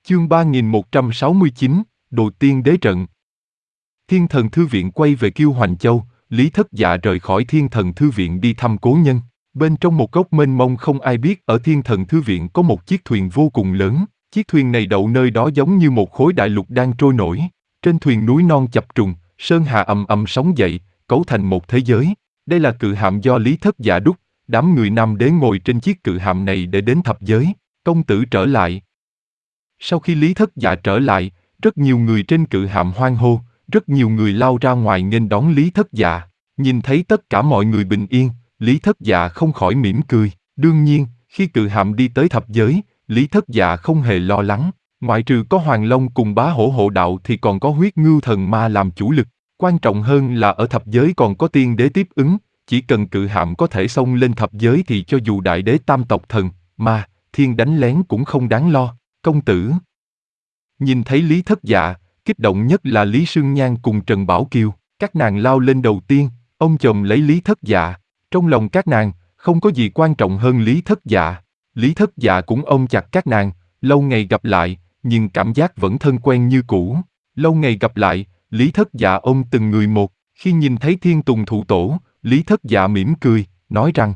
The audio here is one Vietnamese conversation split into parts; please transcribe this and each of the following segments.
Chương 3169, Đồ Tiên Đế Trận. Thiên Thần Thư Viện quay về Kiêu Hoành Châu, Lý Thất Dạ rời khỏi Thiên Thần Thư Viện đi thăm cố nhân. Bên trong một góc mênh mông không ai biết ở Thiên Thần Thư Viện có một chiếc thuyền vô cùng lớn. Chiếc thuyền này đậu nơi đó giống như một khối đại lục đang trôi nổi. Trên thuyền núi non chập trùng, sơn hà ầm ầm sóng dậy, cấu thành một thế giới. Đây là cự hạm do Lý Thất Dạ đúc. Đám người Nam Đế ngồi trên chiếc cự hạm này để đến thập giới. Công tử trở lại. Sau khi Lý Thất Dạ trở lại, rất nhiều người trên cự hạm hoan hô, rất nhiều người lao ra ngoài nghênh đón Lý Thất Dạ. Nhìn thấy tất cả mọi người bình yên, Lý Thất Dạ không khỏi mỉm cười. Đương nhiên, khi cự hạm đi tới thập giới, Lý Thất Dạ không hề lo lắng. Ngoại trừ có Hoàng Long cùng Bá Hổ hộ đạo thì còn có Huyết Ngưu Thần Ma làm chủ lực. Quan trọng hơn là ở thập giới còn có Tiên Đế tiếp ứng. Chỉ cần cự hạm có thể xông lên thập giới thì cho dù Đại Đế Tam Tộc Thần, Ma, Thiên đánh lén cũng không đáng lo. Công tử. Nhìn thấy Lý Thất Dạ, kích động nhất là Lý Sương Nhan cùng Trần Bảo Kiều. Các nàng lao lên đầu tiên, ôm chồm lấy Lý Thất Dạ. Trong lòng các nàng, không có gì quan trọng hơn Lý Thất Dạ. Lý Thất Dạ cũng ôm chặt các nàng, lâu ngày gặp lại, nhưng cảm giác vẫn thân quen như cũ. Lâu ngày gặp lại, Lý Thất Dạ ôm từng người một. Khi nhìn thấy Thiên Tùng Thụ Tổ, Lý Thất Dạ mỉm cười, nói rằng: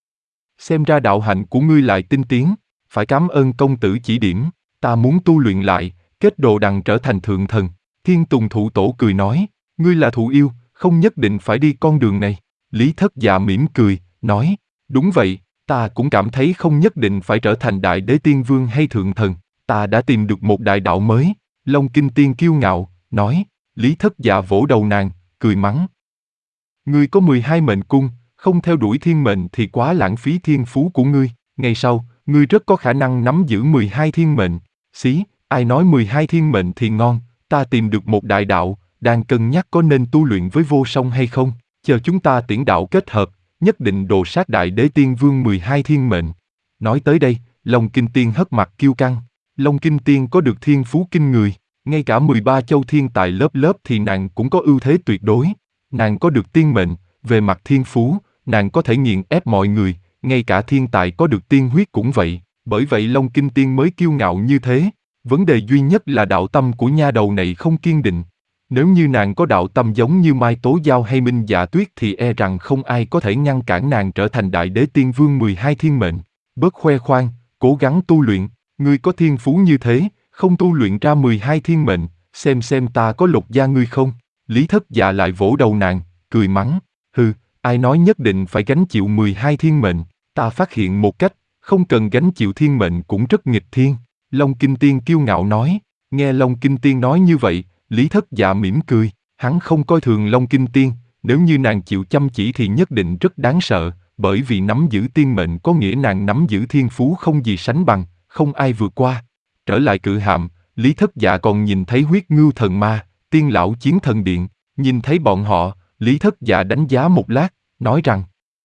xem ra đạo hạnh của ngươi lại tinh tiến, phải cảm ơn công tử chỉ điểm, ta muốn tu luyện lại, kết đồ đằng trở thành thượng thần. Thiên Tùng Thụ Tổ cười nói: ngươi là thụ yêu, không nhất định phải đi con đường này. Lý Thất Dạ mỉm cười, nói: đúng vậy, ta cũng cảm thấy không nhất định phải trở thành Đại Đế Tiên Vương hay thượng thần, ta đã tìm được một đại đạo mới. Long Kinh Tiên kiêu ngạo, nói. Lý Thất Dạ vỗ đầu nàng, cười mắng: ngươi có 12 mệnh cung, không theo đuổi thiên mệnh thì quá lãng phí thiên phú của ngươi. Ngày sau, ngươi rất có khả năng nắm giữ 12 thiên mệnh. Xí, ai nói 12 thiên mệnh thì ngon, ta tìm được một đại đạo, đang cân nhắc có nên tu luyện với vô song hay không. Chờ chúng ta tiễn đạo kết hợp, nhất định đồ sát Đại Đế Tiên Vương 12 thiên mệnh. Nói tới đây, Long Kinh Tiên hất mặt kiêu căng. Long Kinh Tiên có được thiên phú kinh người, ngay cả 13 châu thiên tài lớp lớp thì nàng cũng có ưu thế tuyệt đối. Nàng có được tiên mệnh, về mặt thiên phú, nàng có thể nghiền ép mọi người, ngay cả thiên tài có được tiên huyết cũng vậy. Bởi vậy Long Kinh Tiên mới kiêu ngạo như thế. Vấn đề duy nhất là đạo tâm của nha đầu này không kiên định. Nếu như nàng có đạo tâm giống như Mai Tố Giao hay Minh Dạ Tuyết thì e rằng không ai có thể ngăn cản nàng trở thành Đại Đế Tiên Vương 12 thiên mệnh. Bớt khoe khoang, cố gắng tu luyện, ngươi có thiên phú như thế, không tu luyện ra 12 thiên mệnh, xem ta có lột da ngươi không. Lý Thất Dạ lại vỗ đầu nàng, cười mắng: hừ, ai nói nhất định phải gánh chịu 12 thiên mệnh, ta phát hiện một cách, không cần gánh chịu thiên mệnh cũng rất nghịch thiên. Long Kinh Tiên kiêu ngạo nói. Nghe Long Kinh Tiên nói như vậy, Lý Thất Dạ mỉm cười, hắn không coi thường Long Kinh Tiên, nếu như nàng chịu chăm chỉ thì nhất định rất đáng sợ, bởi vì nắm giữ tiên mệnh có nghĩa nàng nắm giữ thiên phú không gì sánh bằng, không ai vượt qua. Trở lại cự hạm, Lý Thất Dạ còn nhìn thấy Huyết Ngưu Thần Ma, Tiên Lão Chiến Thần Điện. Nhìn thấy bọn họ, Lý Thất Dạ đánh giá một lát, nói rằng: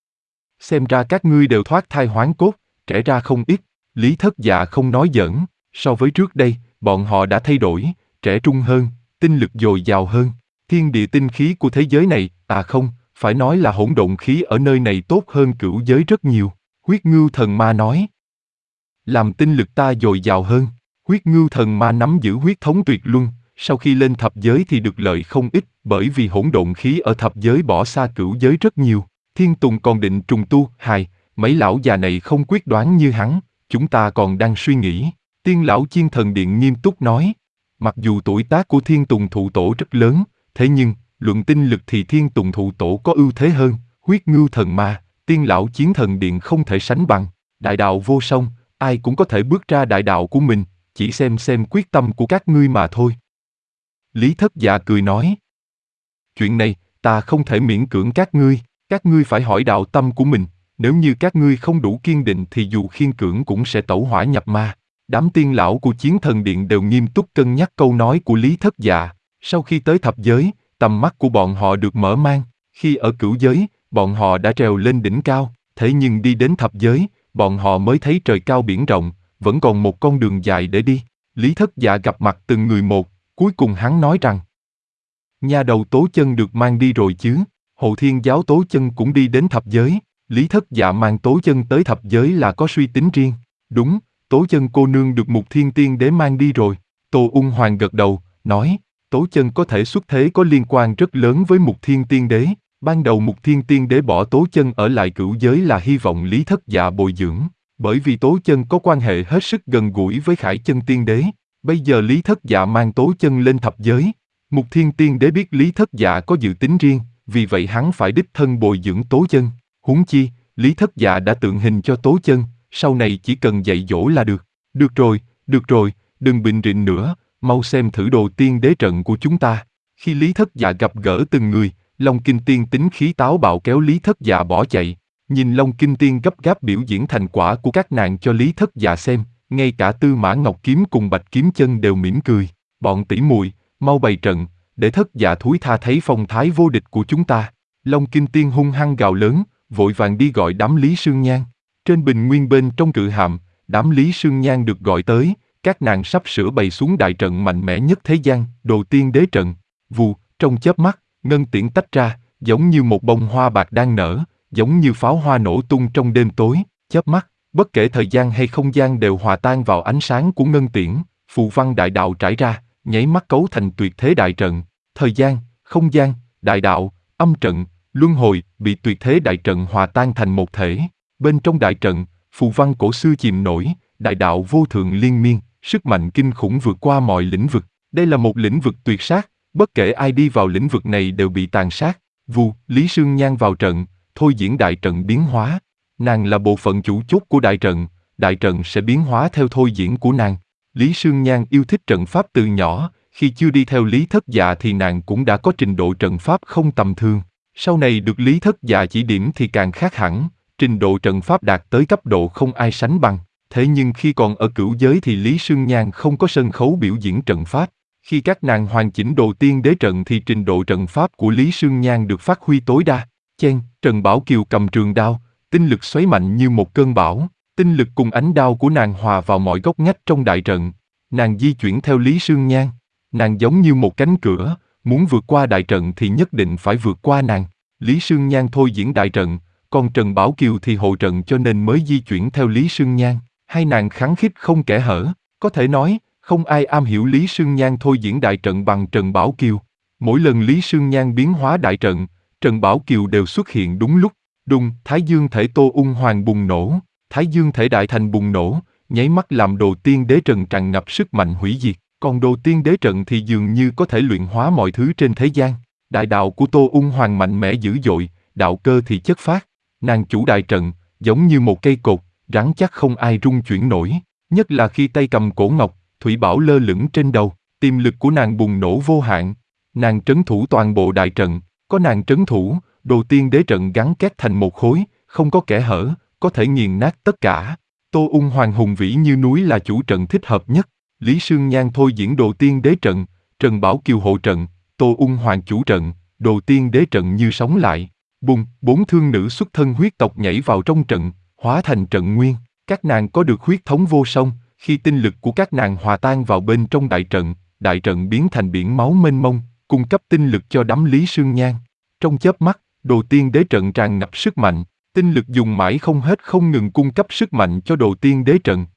xem ra các ngươi đều thoát thai hoán cốt, trẻ ra không ít. Lý Thất Dạ không nói giỡn, so với trước đây, bọn họ đã thay đổi, trẻ trung hơn, tinh lực dồi dào hơn. Thiên địa tinh khí của thế giới này, không, phải nói là hỗn độn khí ở nơi này tốt hơn cửu giới rất nhiều. Huyết Ngưu Thần Ma nói: làm tinh lực ta dồi dào hơn. Huyết Ngưu Thần Ma nắm giữ huyết thống tuyệt luân, sau khi lên thập giới thì được lợi không ít, bởi vì hỗn độn khí ở thập giới bỏ xa cửu giới rất nhiều. Thiên Tùng còn định trùng tu, mấy lão già này không quyết đoán như hắn, chúng ta còn đang suy nghĩ. Tiên Lão Chiến Thần Điện nghiêm túc nói. Mặc dù tuổi tác của Thiên Tùng Thụ Tổ rất lớn, thế nhưng, luận tinh lực thì Thiên Tùng Thụ Tổ có ưu thế hơn. Huyết Ngưu Thần Ma, Tiên Lão Chiến Thần Điện không thể sánh bằng. Đại đạo vô song, ai cũng có thể bước ra đại đạo của mình, chỉ xem quyết tâm của các ngươi mà thôi. Lý Thất Dạ cười nói. Chuyện này, ta không thể miễn cưỡng các ngươi phải hỏi đạo tâm của mình, nếu như các ngươi không đủ kiên định thì dù khiên cưỡng cũng sẽ tẩu hỏa nhập ma. Đám tiên lão của Chiến Thần Điện đều nghiêm túc cân nhắc câu nói của Lý Thất Dạ. Sau khi tới thập giới, tầm mắt của bọn họ được mở mang. Khi ở cửu giới, bọn họ đã trèo lên đỉnh cao, thế nhưng đi đến thập giới, bọn họ mới thấy trời cao biển rộng, vẫn còn một con đường dài để đi. Lý Thất Dạ gặp mặt từng người một, cuối cùng hắn nói rằng: nha đầu Tố Chân được mang đi rồi chứ? Hộ Thiên Giáo Tố Chân cũng đi đến thập giới. Lý Thất Dạ mang Tố Chân tới thập giới là có suy tính riêng. Đúng, Tố Chân cô nương được Mục Thiên Tiên Đế mang đi rồi. Tô Ung Hoàng gật đầu, nói, Tố Chân có thể xuất thế có liên quan rất lớn với Mục Thiên Tiên Đế. Ban đầu Mục Thiên Tiên Đế bỏ Tố Chân ở lại Cửu Giới là hy vọng Lý Thất Dạ bồi dưỡng, bởi vì Tố Chân có quan hệ hết sức gần gũi với Khải Chân Tiên Đế. Bây giờ Lý Thất Dạ mang Tố Chân lên thập giới. Mục Thiên Tiên Đế biết Lý Thất Dạ có dự tính riêng, vì vậy hắn phải đích thân bồi dưỡng Tố Chân. Huống chi, Lý Thất Dạ đã tượng hình cho Tố Chân, sau này chỉ cần dạy dỗ là được. Được rồi, đừng bình rịnh nữa, mau xem thử đồ tiên đế trận của chúng ta. Khi Lý Thất Dạ gặp gỡ từng người, Long Kinh Tiên tính khí táo bạo kéo Lý Thất Dạ bỏ chạy. Nhìn Long Kinh Tiên gấp gáp biểu diễn thành quả của các nàng cho Lý Thất Dạ xem, ngay cả Tư Mã Ngọc Kiếm cùng Bạch Kiếm Chân đều mỉm cười. Bọn tỷ muội, mau bày trận, để Thất Dạ thúi tha thấy phong thái vô địch của chúng ta. Long Kinh Tiên hung hăng gào lớn, vội vàng đi gọi đám Lý Sương Nhan. Trên bình nguyên bên trong cự hạm, đám Lý Sương Nhan được gọi tới, các nàng sắp sửa bày xuống đại trận mạnh mẽ nhất thế gian, đồ tiên đế trận. Vù, trong chớp mắt, ngân tiễn tách ra, giống như một bông hoa bạc đang nở, giống như pháo hoa nổ tung trong đêm tối. Chớp mắt, bất kể thời gian hay không gian đều hòa tan vào ánh sáng của ngân tiễn, phù văn đại đạo trải ra, nháy mắt cấu thành tuyệt thế đại trận. Thời gian, không gian, đại đạo, âm trận, luân hồi bị tuyệt thế đại trận hòa tan thành một thể. Bên trong đại trận, phù văn cổ xưa chìm nổi, đại đạo vô thượng liên miên, sức mạnh kinh khủng vượt qua mọi lĩnh vực. Đây là một lĩnh vực tuyệt sát, bất kể ai đi vào lĩnh vực này đều bị tàn sát. Vù, Lý Sương Nhan vào trận, thôi diễn đại trận biến hóa. Nàng là bộ phận chủ chốt của đại trận sẽ biến hóa theo thôi diễn của nàng. Lý Sương Nhan yêu thích trận pháp từ nhỏ, khi chưa đi theo Lý Thất Dạ thì nàng cũng đã có trình độ trận pháp không tầm thường. Sau này được Lý Thất Dạ chỉ điểm thì càng khác hẳn, trình độ trận pháp đạt tới cấp độ không ai sánh bằng. Thế nhưng khi còn ở Cửu Giới thì Lý Sương Nhan không có sân khấu biểu diễn trận pháp. Khi các nàng hoàn chỉnh đồ tiên đế trận thì trình độ trận pháp của Lý Sương Nhan được phát huy tối đa. Trần Bảo Kiều cầm trường đao, tinh lực xoáy mạnh như một cơn bão, tinh lực cùng ánh đao của nàng hòa vào mọi góc ngách trong đại trận. Nàng di chuyển theo Lý Sương Nhan, nàng giống như một cánh cửa, muốn vượt qua đại trận thì nhất định phải vượt qua nàng. Lý Sương Nhan thôi diễn đại trận, còn Trần Bảo Kiều thì hộ trận cho nên mới di chuyển theo Lý Sương Nhan. Hai nàng khăng khít không kẽ hở, có thể nói, không ai am hiểu Lý Sương Nhan thôi diễn đại trận bằng Trần Bảo Kiều. Mỗi lần Lý Sương Nhan biến hóa đại trận, Trần Bảo Kiều đều xuất hiện đúng lúc. Đùng, Thái Dương thể Tô Ung Hoàng bùng nổ, Thái Dương thể Đại Thành bùng nổ, nháy mắt làm đồ tiên đế trận tràn ngập sức mạnh hủy diệt. Còn đồ tiên đế trận thì dường như có thể luyện hóa mọi thứ trên thế gian. Đại đạo của Tô Ung Hoàng mạnh mẽ dữ dội, đạo cơ thì chất phát. Nàng chủ đại trận, giống như một cây cột, rắn chắc không ai rung chuyển nổi. Nhất là khi tay cầm cổ ngọc, thủy bảo lơ lửng trên đầu, tiềm lực của nàng bùng nổ vô hạn. Nàng trấn thủ toàn bộ đại trận, có nàng trấn thủ, đồ tiên đế trận gắn kết thành một khối, không có kẽ hở, có thể nghiền nát tất cả. Tô Ung Hoàng hùng vĩ như núi là chủ trận thích hợp nhất. Lý Sương Nhan thôi diễn đồ tiên đế trận, Trần Bảo Kiều hộ trận, Tô Ung Hoàng chủ trận, đồ tiên đế trận như sống lại. Bùng, 4 thương nữ xuất thân huyết tộc nhảy vào trong trận, hóa thành trận nguyên. Các nàng có được huyết thống vô song, khi tinh lực của các nàng hòa tan vào bên trong đại trận biến thành biển máu mênh mông, cung cấp tinh lực cho đám Lý Sương Nhan. Trong chớp mắt, đồ tiên đế trận tràn ngập sức mạnh, tinh lực dùng mãi không hết không ngừng cung cấp sức mạnh cho đồ tiên đế trận.